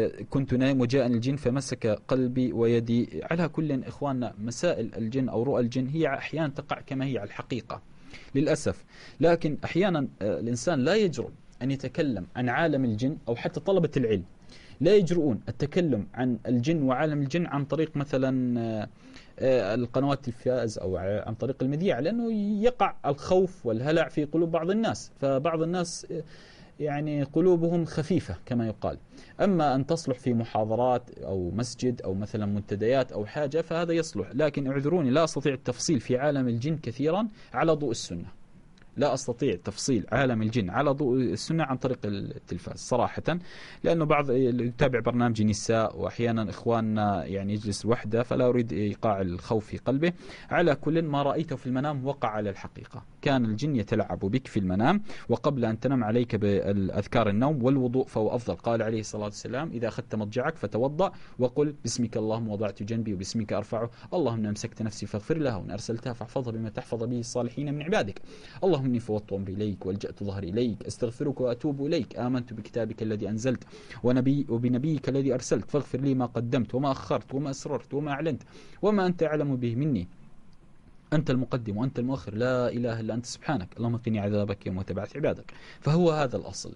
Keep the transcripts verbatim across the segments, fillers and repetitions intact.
كنت نايم وجاءني الجن فمسك قلبي ويدي. على كل إخواننا مسائل الجن أو رؤى الجن هي أحيانا تقع كما هي على الحقيقة للأسف، لكن أحيانا الإنسان لا يجرؤ أن يتكلم عن عالم الجن، أو حتى طلبة العلم لا يجرؤون التكلم عن الجن وعالم الجن عن طريق مثلا القنوات التلفاز أو عن طريق المذياع، لأنه يقع الخوف والهلع في قلوب بعض الناس، فبعض الناس يعني قلوبهم خفيفة كما يقال. أما أن تصلح في محاضرات أو مسجد أو مثلا منتديات أو حاجة فهذا يصلح، لكن اعذروني لا أستطيع التفصيل في عالم الجن كثيرا على ضوء السنة، لا أستطيع تفصيل عالم الجن على ضوء السنة عن طريق التلفاز صراحة، لأنه بعض يتابع برنامج نساء وأحيانا إخواننا يعني يجلس وحده فلا أريد إيقاع الخوف في قلبه. على كل ما رأيته في المنام وقع على الحقيقة، كان الجن يتلعب بك في المنام، وقبل أن تنام عليك بالأذكار النوم والوضوء فهو أفضل. قال عليه الصلاة والسلام إذا أخذت مضجعك فتوضأ وقل باسمك اللهم وضعت جنبي وباسمك أرفعه، اللهم أمسكت نفسي فاغفر لها وإن أرسلتها فاحفظها بما تحفظ به الصالحين من عبادك، اللهم إني فوضت أمري إليك والجأت ظهري إليك أستغفرك وأتوب إليك، آمنت بكتابك الذي أنزلت ونبي وبنبيك الذي أرسلت فاغفر لي ما قدمت وما أخرت وما أسررت وما أعلنت وما أنت أعلم به مني، أنت المقدم وأنت المؤخر لا إله إلا أنت سبحانك، اللهم قني عذابك يوم تبعث عبادك. فهو هذا الأصل،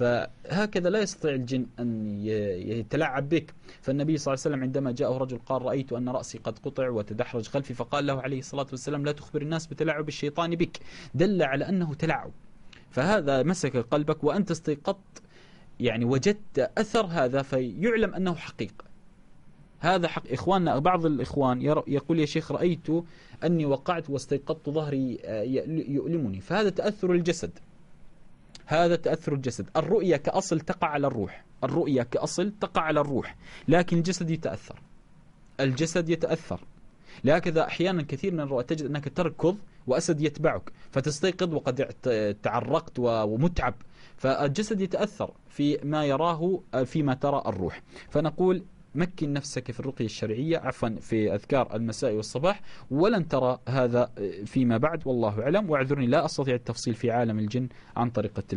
فهكذا لا يستطيع الجن أن يتلاعب بك. فالنبي صلى الله عليه وسلم عندما جاءه رجل قال رأيت أن رأسي قد قطع وتدحرج خلفي، فقال له عليه الصلاة والسلام لا تخبر الناس بتلاعب الشيطان بك، دل على أنه تلاعب. فهذا مسك قلبك وأنت استيقظت يعني وجدت أثر هذا فيعلم أنه حقيقة. هذا حق إخواننا. بعض الإخوان يقول يا شيخ رأيت أني وقعت واستيقظت ظهري يؤلمني، فهذا تأثر الجسد، هذا تأثر الجسد. الرؤية كأصل تقع على الروح، الرؤية كأصل تقع على الروح، لكن الجسد يتأثر، الجسد يتأثر. لهكذا أحيانا كثير من الرؤى تجد أنك تركض وأسد يتبعك فتستيقظ وقد تعرقت ومتعب، فالجسد يتأثر في ما يراه فيما ترى الروح. فنقول مكن نفسك في الرقية الشرعية عفوا في أذكار المساء والصباح، ولن ترى هذا فيما بعد والله أعلم. واعذرني لا أستطيع التفصيل في عالم الجن عن طريق التلفزيون.